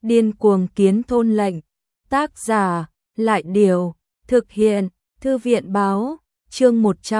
Điên cuồng kiến thôn lệnh. Tác giả, Lại Điều. Thực hiện, Thư viện Báo. Chương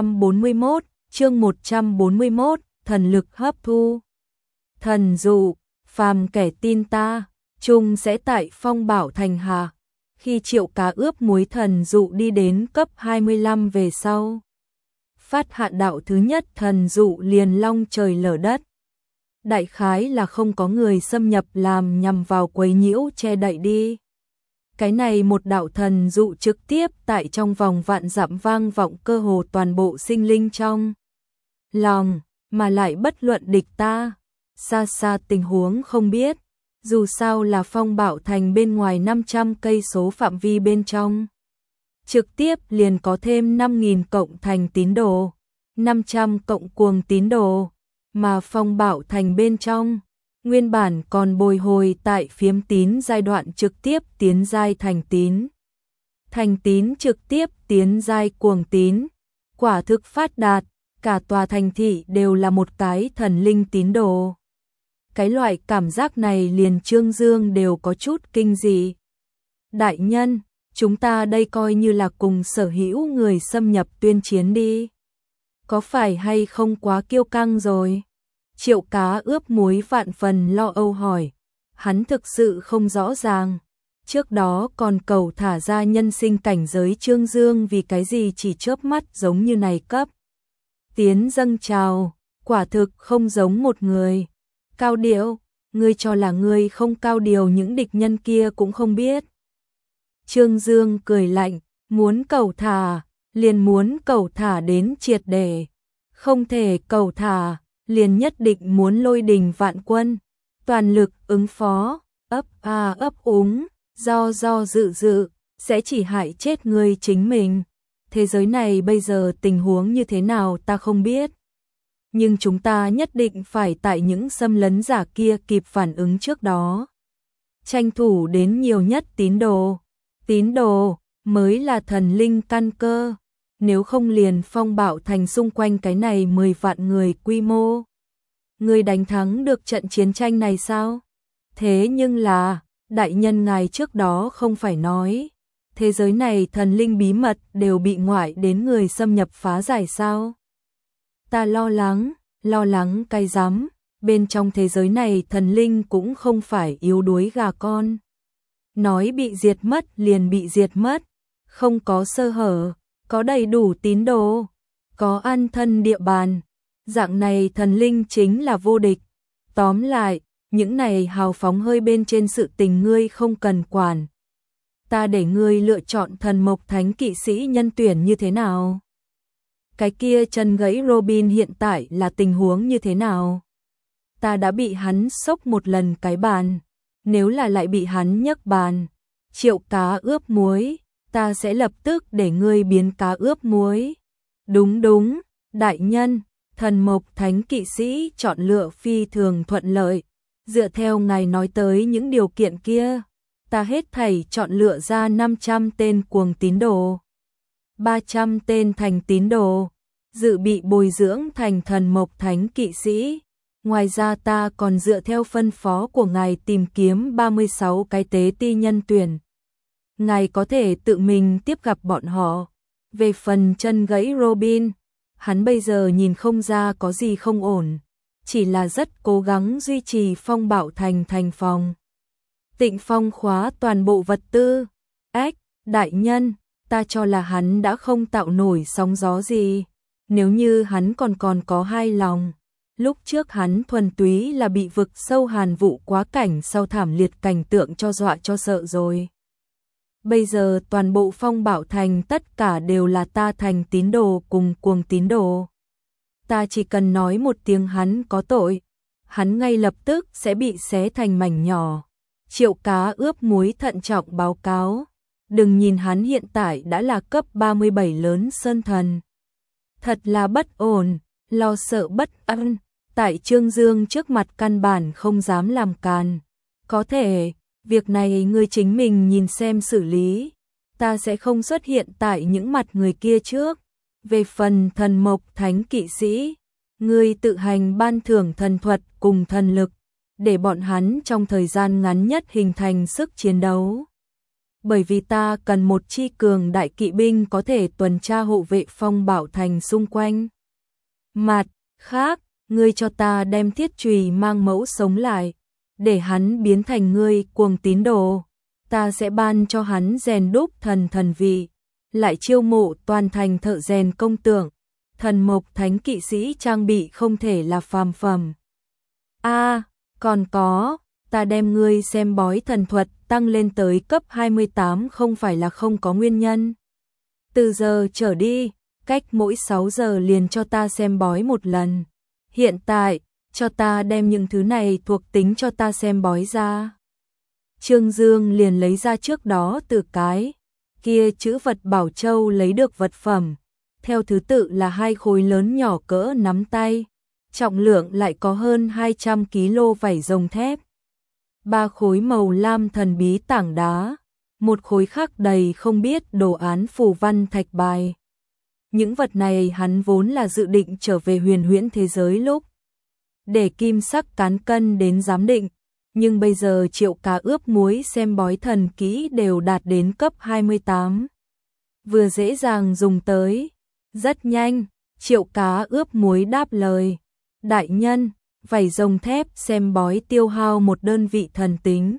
141, thần lực hấp thu. Thần dụ, phàm kẻ tin ta, chung sẽ tại Phong Bảo Thành hạ. Khi Triệu Cá ướp muối thần dụ đi đến cấp 25 về sau, phát hạ đạo thứ nhất thần dụ liền long trời lở đất. Đại khái là không có người xâm nhập làm nhằm vào quấy nhiễu che đậy đi. Cái này một đạo thần dụ trực tiếp tại trong vòng vạn dặm vang vọng cơ hồ toàn bộ sinh linh trong lòng, mà lại bất luận địch ta, xa xa tình huống không biết, dù sao là Phong Bảo Thành bên ngoài 500 cây số phạm vi bên trong. Trực tiếp liền có thêm 5.000 cộng thành tín đồ, 500 cộng cuồng tín đồ, mà Phong Bảo Thành bên trong, nguyên bản còn bồi hồi tại phiếm tín giai đoạn trực tiếp tiến giai thành tín. Thành tín trực tiếp tiến giai cuồng tín, quả thực phát đạt, cả tòa thành thị đều là một cái thần linh tín đồ. Cái loại cảm giác này liền Trương Dương đều có chút kinh dị. Đại nhân, chúng ta đây coi như là cùng sở hữu người xâm nhập tuyên chiến đi. Có phải hay không quá kiêu căng rồi? Triệu Cá ướp muối vạn phần lo âu hỏi. Hắn thực sự không rõ ràng. Trước đó còn cầu thả ra nhân sinh cảnh giới Trương Dương vì cái gì chỉ chớp mắt giống như này cấp. Tiến dâng trào, quả thực không giống một người. Cao điệu, ngươi cho là ngươi không cao điều những địch nhân kia cũng không biết. Trương Dương cười lạnh, muốn cầu thả, liền muốn cầu thả đến triệt để. Không thể cầu thả, liền nhất định muốn lôi đình vạn quân. Toàn lực ứng phó, ấp úng, do dự, sẽ chỉ hại chết ngươi chính mình. Thế giới này bây giờ tình huống như thế nào ta không biết. Nhưng chúng ta nhất định phải tại những xâm lấn giả kia kịp phản ứng trước đó. Tranh thủ đến nhiều nhất tín đồ. Tín đồ mới là thần linh căn cơ. Nếu không liền Phong Bảo Thành xung quanh cái này 10 vạn người quy mô. Người đánh thắng được trận chiến tranh này sao? Thế nhưng là, đại nhân ngài trước đó không phải nói. Thế giới này thần linh bí mật đều bị ngoại đến người xâm nhập phá giải sao? Ta lo lắng cái rắm, bên trong thế giới này thần linh cũng không phải yếu đuối gà con. Nói bị diệt mất liền bị diệt mất, không có sơ hở, có đầy đủ tín đồ, có an thân địa bàn, dạng này thần linh chính là vô địch. Tóm lại, những này hào phóng hơi bên trên sự tình ngươi không cần quản. Ta để ngươi lựa chọn thần mộc thánh kỵ sĩ nhân tuyển như thế nào? Cái kia chân gãy Robin hiện tại là tình huống như thế nào? Ta đã bị hắn sốc một lần cái bàn, nếu là lại bị hắn nhấc bàn, Triệu Cá ướp muối, ta sẽ lập tức để ngươi biến cá ướp muối. Đúng, đại nhân, thần mộc thánh kỵ sĩ chọn lựa phi thường thuận lợi, dựa theo ngài nói tới những điều kiện kia, ta hết thảy chọn lựa ra 500 tên cuồng tín đồ, 300 tên thành tín đồ, dự bị bồi dưỡng thành thần mộc thánh kỵ sĩ. Ngoài ra ta còn dựa theo phân phó của ngài tìm kiếm 36 cái tế ti nhân tuyển. Ngài có thể tự mình tiếp gặp bọn họ. Về phần chân gãy Robin, hắn bây giờ nhìn không ra có gì không ổn, chỉ là rất cố gắng duy trì Phong Bảo Thành thành phòng. Tịnh Phong khóa toàn bộ vật tư. Đại nhân, ta cho là hắn đã không tạo nổi sóng gió gì. Nếu như hắn còn có hai lòng, lúc trước hắn thuần túy là bị vực sâu hàn vụ quá cảnh sau thảm liệt cảnh tượng cho dọa cho sợ rồi. Bây giờ toàn bộ Phong Bảo Thành tất cả đều là ta thành tín đồ cùng cuồng tín đồ. Ta chỉ cần nói một tiếng hắn có tội, hắn ngay lập tức sẽ bị xé thành mảnh nhỏ. Triệu Cá ướp muối thận trọng báo cáo. Đừng nhìn hắn hiện tại đã là cấp 37 lớn sơn thần. Thật là bất ổn, lo sợ bất an, tại Trương Dương trước mặt căn bản không dám làm càn. Có thể, việc này ngươi chính mình nhìn xem xử lý, ta sẽ không xuất hiện tại những mặt người kia trước. Về phần thần mộc thánh kỵ sĩ, ngươi tự hành ban thưởng thần thuật cùng thần lực, để bọn hắn trong thời gian ngắn nhất hình thành sức chiến đấu. Bởi vì ta cần một chi cường đại kỵ binh có thể tuần tra hộ vệ Phong Bảo Thành xung quanh. Mặt khác, ngươi cho ta đem Thiết Chùy mang mẫu sống lại, để hắn biến thành ngươi cuồng tín đồ. Ta sẽ ban cho hắn rèn đúc thần vị, lại chiêu mộ toàn thành thợ rèn công tượng, thần mộc thánh kỵ sĩ trang bị không thể là phàm phẩm. Còn có, ta đem ngươi xem bói thần thuật tăng lên tới cấp 28 không phải là không có nguyên nhân. Từ giờ trở đi, cách mỗi 6 giờ liền cho ta xem bói một lần. Hiện tại, cho ta đem những thứ này thuộc tính cho ta xem bói ra. Trương Dương liền lấy ra trước đó từ cái kia chữ vật bảo châu lấy được vật phẩm, theo thứ tự là 2 khối lớn nhỏ cỡ nắm tay, trọng lượng lại có hơn 200 kg vảy rồng thép, 3 khối màu lam thần bí tảng đá, 1 khối khắc đầy không biết đồ án phù văn thạch bài. Những vật này hắn vốn là dự định trở về huyền huyễn thế giới lúc để kim sắc cán cân đến giám định, nhưng bây giờ Triệu Cá ướp muối xem bói thần kỹ đều đạt đến cấp 28. Vừa dễ dàng dùng tới. Rất nhanh, Triệu Cá ướp muối đáp lời. Đại nhân, vảy rồng thép xem bói tiêu hao 1 đơn vị thần tính.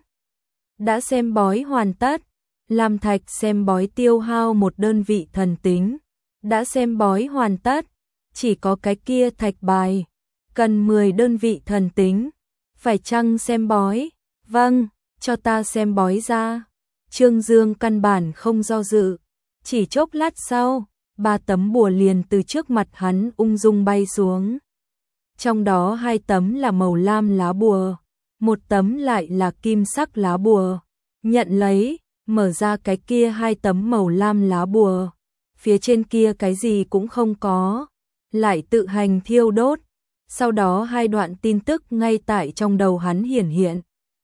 Đã xem bói hoàn tất. Lam thạch xem bói tiêu hao 1 đơn vị thần tính. Đã xem bói hoàn tất. Chỉ có cái kia thạch bài, cần 10 đơn vị thần tính. Phải chăng xem bói? Vâng, cho ta xem bói ra. Trương Dương căn bản không do dự. Chỉ chốc lát sau, 3 tấm bùa liền từ trước mặt hắn ung dung bay xuống. Trong đó 2 tấm là màu lam lá bùa, 1 tấm lại là kim sắc lá bùa. Nhận lấy, mở ra cái kia 2 tấm màu lam lá bùa. Phía trên kia cái gì cũng không có. Lại tự hành thiêu đốt. Sau đó 2 đoạn tin tức ngay tại trong đầu hắn hiển hiện.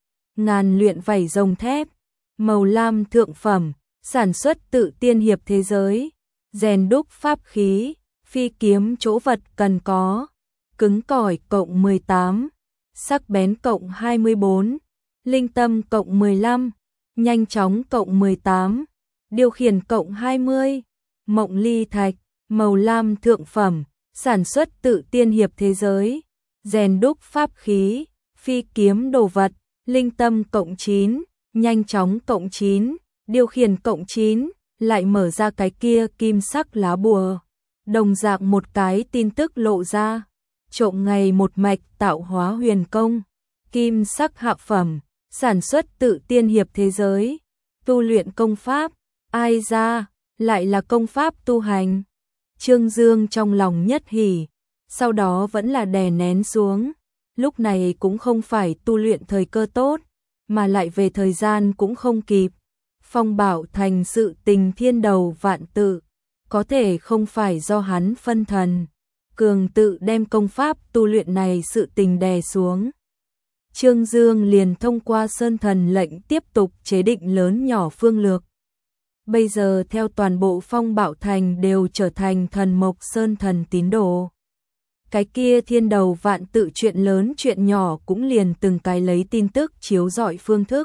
Ngàn luyện vảy rồng thép, màu lam thượng phẩm, sản xuất tự tiên hiệp thế giới, rèn đúc pháp khí, phi kiếm chỗ vật cần có, cứng cỏi cộng 18, sắc bén cộng 24, linh tâm cộng 15, nhanh chóng cộng 18, điều khiển cộng 20, mộng ly thạch, màu lam thượng phẩm, sản xuất tự tiên hiệp thế giới, rèn đúc pháp khí, phi kiếm đồ vật, linh tâm cộng 9, nhanh chóng cộng 9, điều khiển cộng 9, lại mở ra cái kia kim sắc lá bùa. Đồng dạng một cái tin tức lộ ra, trộm ngày một mạch tạo hóa huyền công, kim sắc hạ phẩm, sản xuất tự tiên hiệp thế giới, tu luyện công pháp, ai ra, lại là công pháp tu hành. Trương Dương trong lòng nhất hỉ, sau đó vẫn là đè nén xuống, lúc này cũng không phải tu luyện thời cơ tốt, mà lại về thời gian cũng không kịp. Phong Bảo Thành sự tình thiên đầu vạn tự, có thể không phải do hắn phân thần, cường tự đem công pháp tu luyện này sự tình đè xuống. Trương Dương liền thông qua Sơn Thần lệnh tiếp tục chế định lớn nhỏ phương lược. Bây giờ theo toàn bộ Phong Bảo Thành đều trở thành thần mộc Sơn Thần tín đồ. Cái kia thiên đầu vạn tự chuyện lớn chuyện nhỏ cũng liền từng cái lấy tin tức chiếu rọi phương thức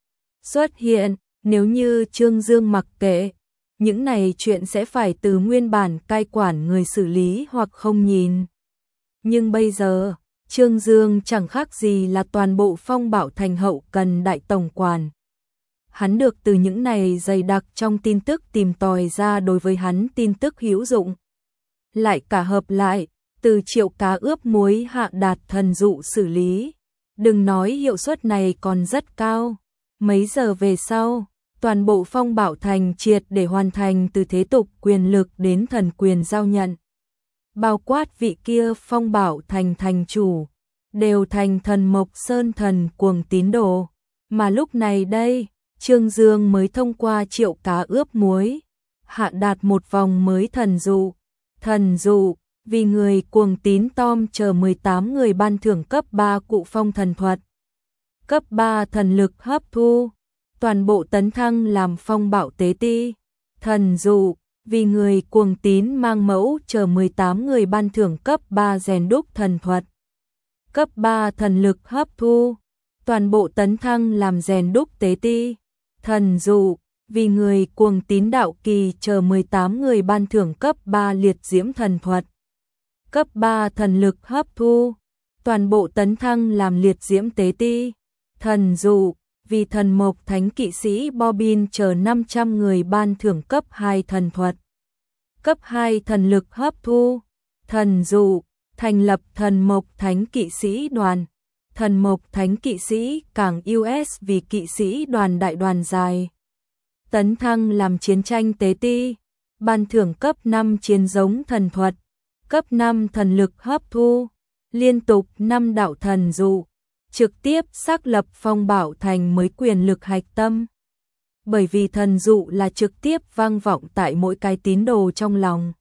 xuất hiện. Nếu như Trương Dương mặc kệ, những này chuyện sẽ phải từ nguyên bản cai quản người xử lý hoặc không nhìn. Nhưng bây giờ, Trương Dương chẳng khác gì là toàn bộ Phong Bảo Thành hậu cần đại tổng quản. Hắn được từ những này dày đặc trong tin tức tìm tòi ra đối với hắn tin tức hữu dụng. Lại cả hợp lại, từ Triệu Cá ướp muối hạ đạt thần dụ xử lý. Đừng nói hiệu suất này còn rất cao. Mấy giờ về sau, toàn bộ Phong Bảo Thành triệt để hoàn thành từ thế tục quyền lực đến thần quyền giao nhận. Bao quát vị kia Phong Bảo Thành thành chủ, đều thành thần mộc Sơn Thần cuồng tín đồ. Mà lúc này đây, Trương Dương mới thông qua Triệu Cá ướp muối, hạ đạt một vòng mới thần dụ. Thần dụ, vì người cuồng tín Tom chờ 18 người ban thưởng cấp 3 cụ phong thần thuật. Cấp 3 thần lực hấp thu, toàn bộ tấn thăng làm Phong Bảo tế ti. Thần dụ, vì người cuồng tín mang mẫu chờ 18 người ban thưởng cấp 3 rèn đúc thần thuật. Cấp 3 thần lực hấp thu, toàn bộ tấn thăng làm rèn đúc tế ti, thần dụ, vì người cuồng tín đạo kỳ chờ 18 người ban thưởng cấp 3 liệt diễm thần thuật. Cấp 3 thần lực hấp thu, toàn bộ tấn thăng làm liệt diễm tế ti, thần dụ, vì thần mộc thánh kỵ sĩ Bobbin chờ 500 người ban thưởng cấp 2 thần thuật. Cấp 2 thần lực hấp thu, thần dụ, thành lập thần mộc thánh kỵ sĩ đoàn. Thần mộc thánh kỵ sĩ cảng US vì kỵ sĩ đoàn đại đoàn dài. Tấn thăng làm chiến tranh tế ti, ban thưởng cấp 5 chiến giống thần thuật, cấp 5 thần lực hấp thu, liên tục 5 đạo thần dụ, trực tiếp xác lập phong bảo thành mới quyền lực hạch tâm. Bởi vì thần dụ là trực tiếp vang vọng tại mỗi cái tín đồ trong lòng.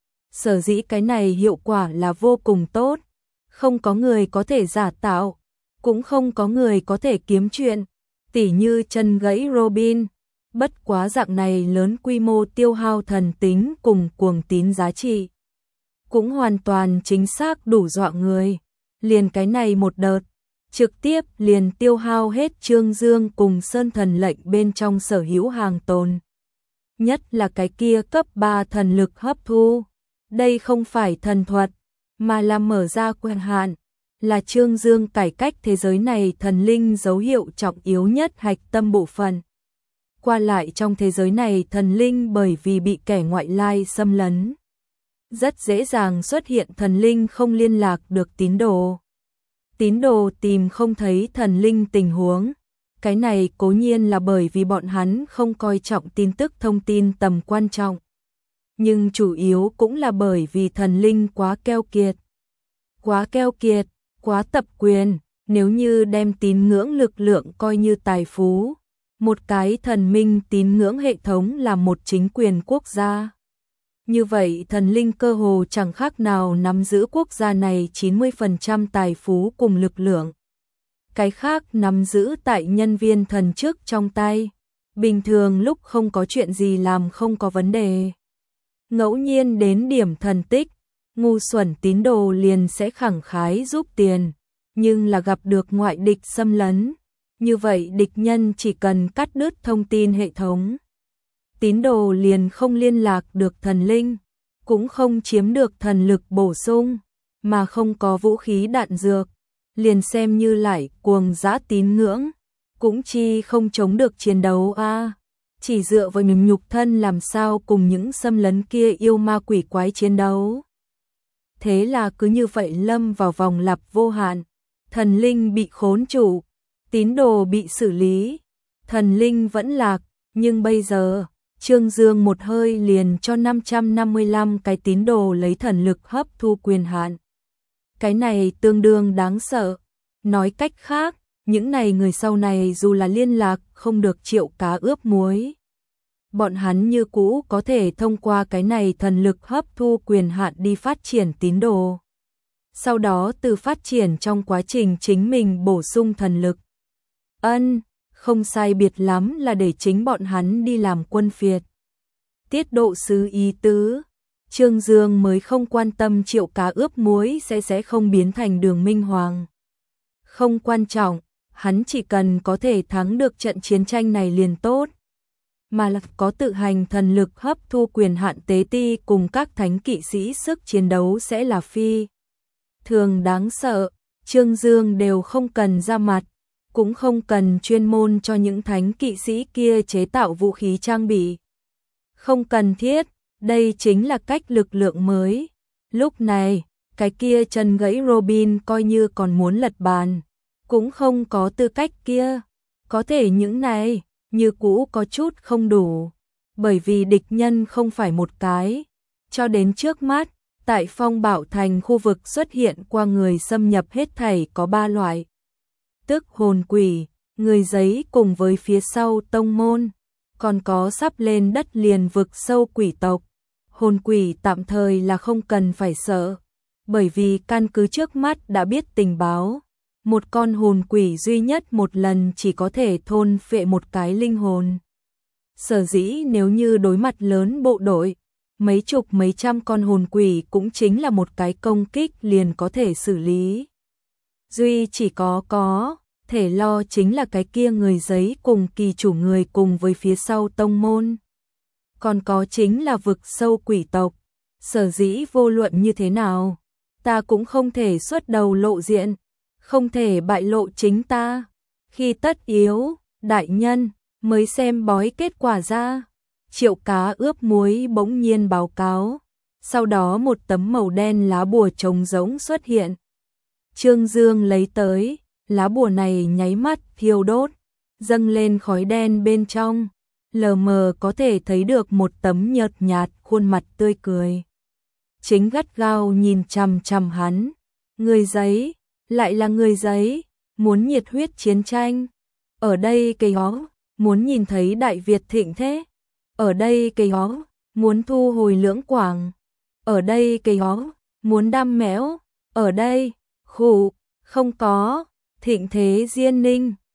Sở dĩ cái này hiệu quả là vô cùng tốt, không có người có thể giả tạo, cũng không có người có thể kiếm chuyện, tỉ như chân gãy Robin. Bất quá dạng này lớn quy mô tiêu hao thần tính cùng cuồng tín giá trị, cũng hoàn toàn chính xác đủ dọa người. Liền cái này một đợt, trực tiếp liền tiêu hao hết Trương Dương cùng Sơn Thần lệnh bên trong sở hữu hàng tồn. Nhất là cái kia cấp 3 thần lực hấp thu. Đây không phải thần thuật, mà là mở ra quyền hạn, là Trương Dương cải cách thế giới này thần linh dấu hiệu trọng yếu nhất hạch tâm bộ phận. Qua lại trong thế giới này thần linh bởi vì bị kẻ ngoại lai xâm lấn, rất dễ dàng xuất hiện thần linh không liên lạc được tín đồ. Tín đồ tìm không thấy thần linh tình huống. Cái này cố nhiên là bởi vì bọn hắn không coi trọng tin tức thông tin tầm quan trọng. Nhưng chủ yếu cũng là bởi vì thần linh quá keo kiệt. Quá keo kiệt, quá tập quyền, nếu như đem tín ngưỡng lực lượng coi như tài phú. Một cái thần minh tín ngưỡng hệ thống là một chính quyền quốc gia. Như vậy thần linh cơ hồ chẳng khác nào nắm giữ quốc gia này 90% tài phú cùng lực lượng. Cái khác nắm giữ tại nhân viên thần chức trong tay. Bình thường lúc không có chuyện gì làm không có vấn đề. Ngẫu nhiên đến điểm thần tích, ngu xuẩn tín đồ liền sẽ khẳng khái giúp tiền. Nhưng là gặp được ngoại địch xâm lấn. Như vậy địch nhân chỉ cần cắt đứt thông tin hệ thống. Tín đồ liền không liên lạc được thần linh, cũng không chiếm được thần lực bổ sung, mà không có vũ khí đạn dược. Liền xem như lại cuồng dã tín ngưỡng, cũng chi không chống được chiến đấu a. Chỉ dựa vào mình nhục thân làm sao cùng những xâm lấn kia yêu ma quỷ quái chiến đấu. Thế là cứ như vậy lâm vào vòng lặp vô hạn, thần linh bị khốn trụ, tín đồ bị xử lý, thần linh vẫn lạc, nhưng bây giờ, Trương Dương một hơi liền cho 555 cái tín đồ lấy thần lực hấp thu quyền hạn. Cái này tương đương đáng sợ. Nói cách khác, những này người sau này dù là liên lạc không được Triệu Cá ướp muối, bọn hắn như cũ có thể thông qua cái này thần lực hấp thu quyền hạn đi phát triển tín đồ. Sau đó từ phát triển trong quá trình chính mình bổ sung thần lực. Không sai biệt lắm là để chính bọn hắn đi làm quân phiệt. Tiết độ sứ ý tứ, Trương Dương mới không quan tâm Triệu Cá ướp muối sẽ không biến thành Đường Minh Hoàng. Không quan trọng, hắn chỉ cần có thể thắng được trận chiến tranh này liền tốt. Mà là có tự hành thần lực hấp thu quyền hạn tế ti cùng các thánh kỵ sĩ sức chiến đấu sẽ là phi thường đáng sợ. Trương Dương đều không cần ra mặt, cũng không cần chuyên môn cho những thánh kỵ sĩ kia chế tạo vũ khí trang bị. Không cần thiết, đây chính là cách lực lượng mới. Lúc này, cái kia chân gãy Robin coi như còn muốn lật bàn, cũng không có tư cách kia. Có thể những này, như cũ có chút không đủ, bởi vì địch nhân không phải một cái. Cho đến trước mắt, tại Phong Bảo Thành khu vực xuất hiện qua người xâm nhập hết thảy có 3 loại. Tức hồn quỷ, người giấy cùng với phía sau tông môn, còn có sắp lên đất liền vực sâu quỷ tộc. Hồn quỷ tạm thời là không cần phải sợ, bởi vì căn cứ trước mắt đã biết tình báo. Một con hồn quỷ duy nhất một lần chỉ có thể thôn phệ một cái linh hồn. Sở dĩ nếu như đối mặt lớn bộ đội, mấy chục mấy trăm con hồn quỷ cũng chính là một cái công kích liền có thể xử lý. duy chỉ có thể lo chính là cái kia người giấy cùng kỳ chủ người cùng với phía sau tông môn. Còn có chính là vực sâu quỷ tộc, sở dĩ vô luận như thế nào, ta cũng không thể xuất đầu lộ diện, không thể bại lộ chính ta. Khi tất yếu, đại nhân, mới xem bói kết quả ra. Triệu Cá ướp muối bỗng nhiên báo cáo. Sau đó một tấm màu đen lá bùa trống rỗng xuất hiện. Trương Dương lấy tới, lá bùa này nháy mắt thiêu đốt, dâng lên khói đen bên trong, lờ mờ có thể thấy được một tấm nhợt nhạt khuôn mặt tươi cười. Chính gắt gao nhìn chằm chằm hắn, người giấy, lại là người giấy, muốn nhiệt huyết chiến tranh. Ở đây cây hó, muốn nhìn thấy Đại Việt thịnh thế. Ở đây cây hó, muốn thu hồi Lưỡng Quảng. Ở đây cây hó, muốn đam mẽo. Ở đây, khủ, không có, thịnh thế Diên Ninh.